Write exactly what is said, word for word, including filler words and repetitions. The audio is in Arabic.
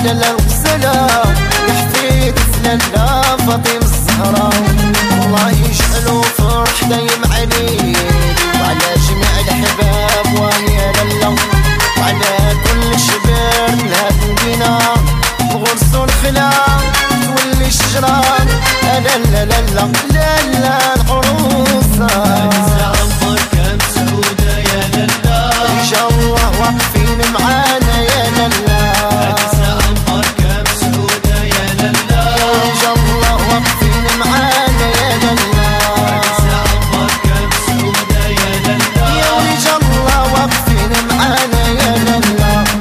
لا وسلام يا حفيد لالا فاطمة الزهراء. الله يجعلو فرح دايم عليك وعلى جميع الحباب ويا لالا وعلى كل شباب لهاد المدينة غرسو الخلا تولي الشجرة. لا لا لا لا